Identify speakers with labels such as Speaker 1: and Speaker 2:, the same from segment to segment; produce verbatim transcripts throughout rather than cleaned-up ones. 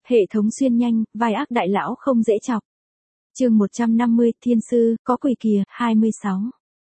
Speaker 1: Hệ thống xuyên nhanh, vai ác đại lão không dễ chọc. Chương một trăm năm mươi, Thiên sư, có quỷ kìa, hai mươi sáu.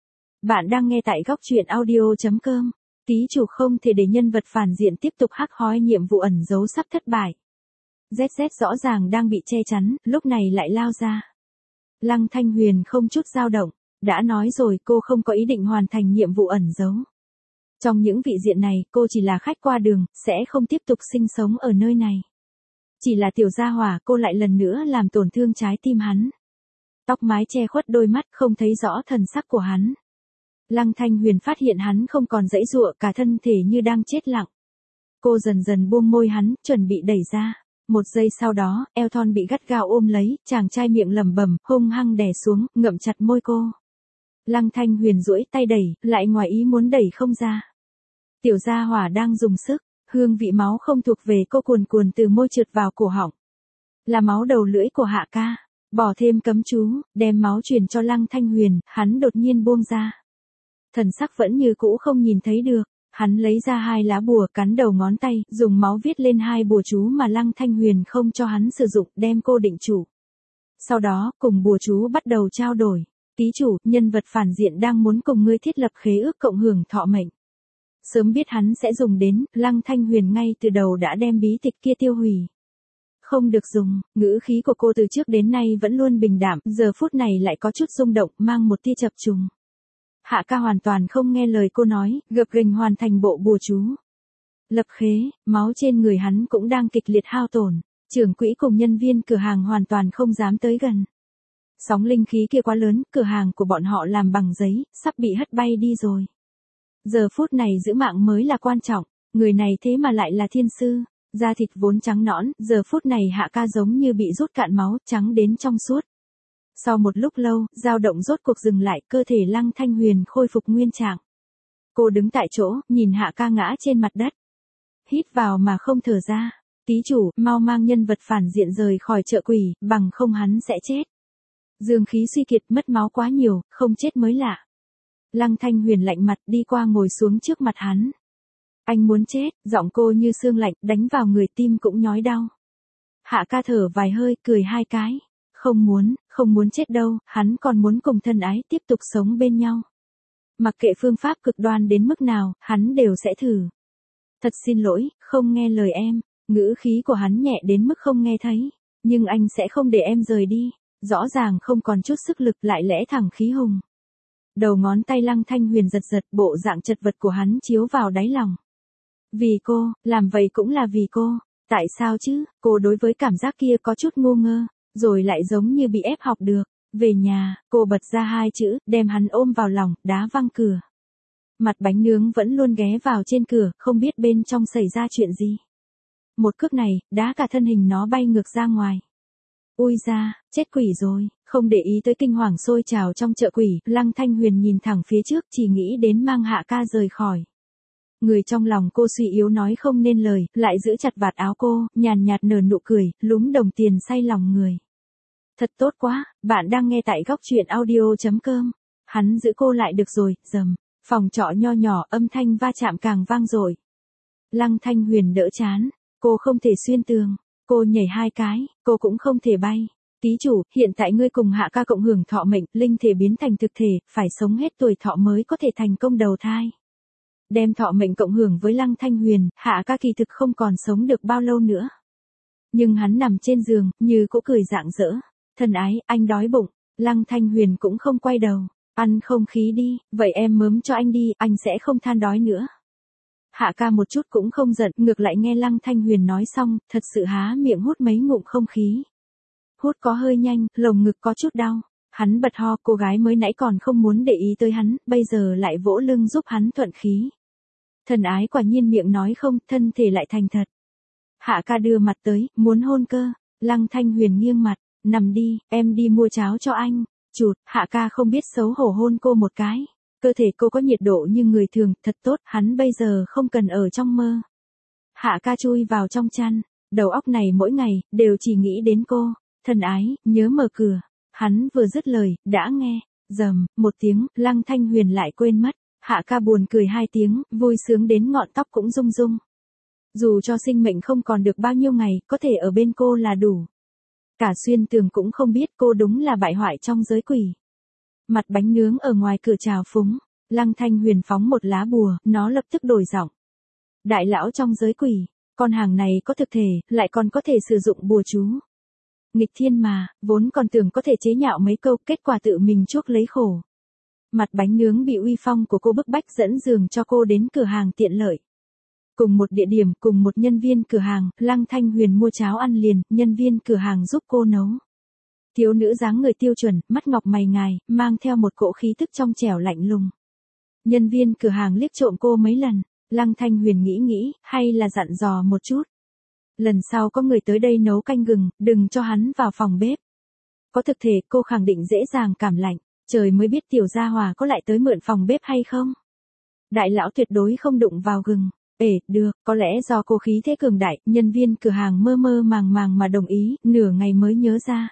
Speaker 1: Bạn đang nghe tại góc truyện audio chấm com. Ký chủ không thể để nhân vật phản diện tiếp tục hắc hói, nhiệm vụ ẩn giấu sắp thất bại. dét dét rõ ràng đang bị che chắn, lúc này lại lao ra. Lăng Thanh Huyền không chút dao động, đã nói rồi cô không có ý định hoàn thành nhiệm vụ ẩn giấu. Trong những vị diện này, cô chỉ là khách qua đường, sẽ không tiếp tục sinh sống ở nơi này. Chỉ là tiểu gia hỏa, cô lại lần nữa làm tổn thương trái tim hắn. Tóc mái che khuất đôi mắt, không thấy rõ thần sắc của hắn. Lăng Thanh Huyền phát hiện hắn không còn giãy giụa, cả thân thể như đang chết lặng. Cô dần dần buông môi hắn, chuẩn bị đẩy ra. Một giây sau đó, eo thon bị gắt gao ôm lấy, chàng trai miệng lẩm bẩm, hung hăng đè xuống, ngậm chặt môi cô. Lăng Thanh Huyền duỗi tay đẩy, lại ngoài ý muốn đẩy không ra. Tiểu gia hỏa đang dùng sức, hương vị máu không thuộc về cô cuồn cuồn từ môi trượt vào cổ họng. Là máu đầu lưỡi của Hạ ca. Bỏ thêm cấm chú, đem máu truyền cho Lăng Thanh Huyền, hắn đột nhiên buông ra. Thần sắc vẫn như cũ không nhìn thấy được, hắn lấy ra hai lá bùa, cắn đầu ngón tay, dùng máu viết lên hai bùa chú mà Lăng Thanh Huyền không cho hắn sử dụng, đem cô định chủ. Sau đó, cùng bùa chú bắt đầu trao đổi. Ký chủ, nhân vật phản diện đang muốn cùng ngươi thiết lập khế ước cộng hưởng thọ mệnh. Sớm biết hắn sẽ dùng đến, Lăng Thanh Huyền ngay từ đầu đã đem bí tịch kia tiêu hủy. Không được dùng, ngữ khí của cô từ trước đến nay vẫn luôn bình đạm, giờ phút này lại có chút rung động, mang một tia chập trùng. Hạ ca hoàn toàn không nghe lời cô nói, gập ghềnh hoàn thành bộ bùa chú. Lập khế, máu trên người hắn cũng đang kịch liệt hao tổn, trưởng quỹ cùng nhân viên cửa hàng hoàn toàn không dám tới gần. Sóng linh khí kia quá lớn, cửa hàng của bọn họ làm bằng giấy, sắp bị hất bay đi rồi. Giờ phút này giữ mạng mới là quan trọng, người này thế mà lại là thiên sư, da thịt vốn trắng nõn, giờ phút này Hạ ca giống như bị rút cạn máu, trắng đến trong suốt. Sau một lúc lâu, dao động rốt cuộc dừng lại, cơ thể Lăng Thanh Huyền khôi phục nguyên trạng. Cô đứng tại chỗ, nhìn Hạ ca ngã trên mặt đất. Hít vào mà không thở ra. Ký chủ, mau mang nhân vật phản diện rời khỏi chợ quỷ, bằng không hắn sẽ chết. Dương khí suy kiệt, mất máu quá nhiều, không chết mới lạ. Lăng Thanh Huyền lạnh mặt đi qua ngồi xuống trước mặt hắn. Anh muốn chết, giọng cô như xương lạnh, đánh vào người, tim cũng nhói đau. Hạ ca thở vài hơi, cười hai cái. Không muốn, không muốn chết đâu, hắn còn muốn cùng thân ái tiếp tục sống bên nhau. Mặc kệ phương pháp cực đoan đến mức nào, hắn đều sẽ thử. Thật xin lỗi, không nghe lời em. Ngữ khí của hắn nhẹ đến mức không nghe thấy. Nhưng anh sẽ không để em rời đi. Rõ ràng không còn chút sức lực, lại lẽ thẳng khí hùng. Đầu ngón tay Lăng Thanh Huyền giật giật, bộ dạng chật vật của hắn chiếu vào đáy lòng. Vì cô, làm vậy cũng là vì cô. Tại sao chứ? Cô đối với cảm giác kia có chút ngu ngơ, rồi lại giống như bị ép học được. Về nhà, cô bật ra hai chữ, đem hắn ôm vào lòng, đá văng cửa. Mặt bánh nướng vẫn luôn ghé vào trên cửa, không biết bên trong xảy ra chuyện gì. Một cước này, đá cả thân hình nó bay ngược ra ngoài. Ui da, chết quỷ rồi, không để ý tới kinh hoàng sôi trào trong chợ quỷ, Lăng Thanh Huyền nhìn thẳng phía trước, chỉ nghĩ đến mang Hạ ca rời khỏi. Người trong lòng cô suy yếu nói không nên lời, lại giữ chặt vạt áo cô, nhàn nhạt nở nụ cười, lúm đồng tiền say lòng người. Thật tốt quá, bạn đang nghe tại góc truyện audio chấm com. Hắn giữ cô lại được rồi, dầm. Phòng trọ nho nhỏ, âm thanh va chạm càng vang dội. Lăng Thanh Huyền đỡ chán, cô không thể xuyên tường. Cô nhảy hai cái, cô cũng không thể bay. Ký chủ, hiện tại ngươi cùng Hạ ca cộng hưởng thọ mệnh, linh thể biến thành thực thể, phải sống hết tuổi thọ mới có thể thành công đầu thai. Đem thọ mệnh cộng hưởng với Lăng Thanh Huyền, Hạ ca kỳ thực không còn sống được bao lâu nữa. Nhưng hắn nằm trên giường, như cũ cười rạng rỡ. Thân ái, anh đói bụng. Lăng Thanh Huyền cũng không quay đầu. Ăn không khí đi, vậy em mớm cho anh đi, anh sẽ không than đói nữa. Hạ ca một chút cũng không giận, ngược lại nghe Lăng Thanh Huyền nói xong, thật sự há miệng hút mấy ngụm không khí. Hút có hơi nhanh, lồng ngực có chút đau. Hắn bật ho, cô gái mới nãy còn không muốn để ý tới hắn, bây giờ lại vỗ lưng giúp hắn thuận khí. Thần ái quả nhiên miệng nói không, thân thể lại thành thật. Hạ ca đưa mặt tới, muốn hôn cơ. Lăng Thanh Huyền nghiêng mặt, nằm đi, em đi mua cháo cho anh. Chụt, Hạ ca không biết xấu hổ hôn cô một cái. Cơ thể cô có nhiệt độ như người thường, thật tốt, hắn bây giờ không cần ở trong mơ. Hạ ca chui vào trong chăn, đầu óc này mỗi ngày, đều chỉ nghĩ đến cô. Thân ái, nhớ mở cửa. Hắn vừa dứt lời, đã nghe, rầm, một tiếng, Lăng Thanh Huyền lại quên mất. Hạ ca buồn cười hai tiếng, vui sướng đến ngọn tóc cũng rung rung. Dù cho sinh mệnh không còn được bao nhiêu ngày, có thể ở bên cô là đủ. Cả Xuyên Tường cũng không biết cô đúng là bại hoại trong giới quỷ. Mặt bánh nướng ở ngoài cửa chào phúng, Lăng Thanh Huyền phóng một lá bùa, nó lập tức đổi giọng. Đại lão trong giới quỷ, con hàng này có thực thể, lại còn có thể sử dụng bùa chú. Nghịch thiên mà, vốn còn tưởng có thể chế nhạo mấy câu, kết quả tự mình chuốc lấy khổ. Mặt bánh nướng bị uy phong của cô bức bách dẫn giường cho cô đến cửa hàng tiện lợi. Cùng một địa điểm, cùng một nhân viên cửa hàng, Lăng Thanh Huyền mua cháo ăn liền, nhân viên cửa hàng giúp cô nấu. Thiếu nữ dáng người tiêu chuẩn, mắt ngọc mày ngài, mang theo một cỗ khí thức trong trẻo lạnh lùng. Nhân viên cửa hàng liếc trộm cô mấy lần, Lăng Thanh Huyền nghĩ nghĩ, hay là dặn dò một chút. Lần sau có người tới đây nấu canh gừng, đừng cho hắn vào phòng bếp. Có thực thể cô khẳng định dễ dàng cảm lạnh, trời mới biết tiểu gia hòa có lại tới mượn phòng bếp hay không. Đại lão tuyệt đối không đụng vào gừng. Ê, được, có lẽ do cô khí thế cường đại, nhân viên cửa hàng mơ mơ màng màng mà đồng ý, nửa ngày mới nhớ ra.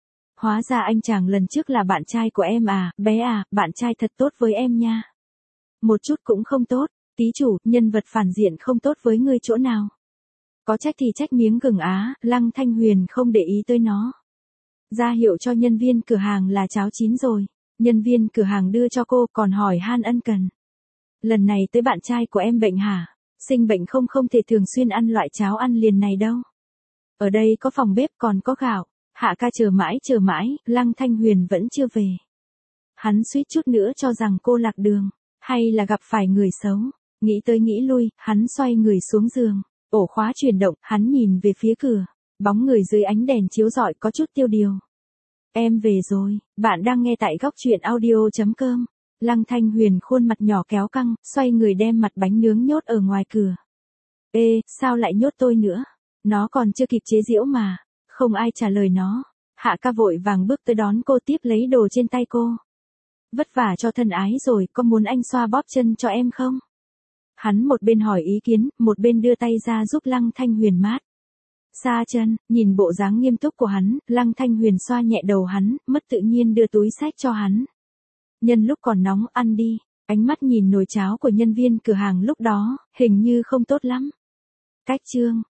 Speaker 1: Hóa ra anh chàng lần trước là bạn trai của em à, bé à, bạn trai thật tốt với em nha. Một chút cũng không tốt, tí chủ, nhân vật phản diện không tốt với ngươi chỗ nào. Có trách thì trách miếng gừng á, Lăng Thanh Huyền không để ý tới nó. Ra hiệu cho nhân viên cửa hàng là cháo chín rồi, nhân viên cửa hàng đưa cho cô còn hỏi han ân cần. Lần này tới bạn trai của em bệnh hả? Sinh bệnh không không thể thường xuyên ăn loại cháo ăn liền này đâu. Ở đây có phòng bếp còn có gạo. Hạ ca chờ mãi chờ mãi, Lăng Thanh Huyền vẫn chưa về. Hắn suýt chút nữa cho rằng cô lạc đường, hay là gặp phải người xấu. Nghĩ tới nghĩ lui, hắn xoay người xuống giường. Ổ khóa chuyển động, hắn nhìn về phía cửa. Bóng người dưới ánh đèn chiếu rọi có chút tiêu điều. Em về rồi, bạn đang nghe tại góc truyện audio chấm com. Lăng Thanh Huyền khuôn mặt nhỏ kéo căng, xoay người đem mặt bánh nướng nhốt ở ngoài cửa. Ê, sao lại nhốt tôi nữa? Nó còn chưa kịp chế giễu mà. Không ai trả lời nó. Hạ ca vội vàng bước tới đón cô tiếp lấy đồ trên tay cô. Vất vả cho thân ái rồi, có muốn anh xoa bóp chân cho em không? Hắn một bên hỏi ý kiến, một bên đưa tay ra giúp Lăng Thanh Huyền mát. Xa chân, nhìn bộ dáng nghiêm túc của hắn, Lăng Thanh Huyền xoa nhẹ đầu hắn, mất tự nhiên đưa túi xách cho hắn. Nhân lúc còn nóng ăn đi, ánh mắt nhìn nồi cháo của nhân viên cửa hàng lúc đó, hình như không tốt lắm. Cách chương,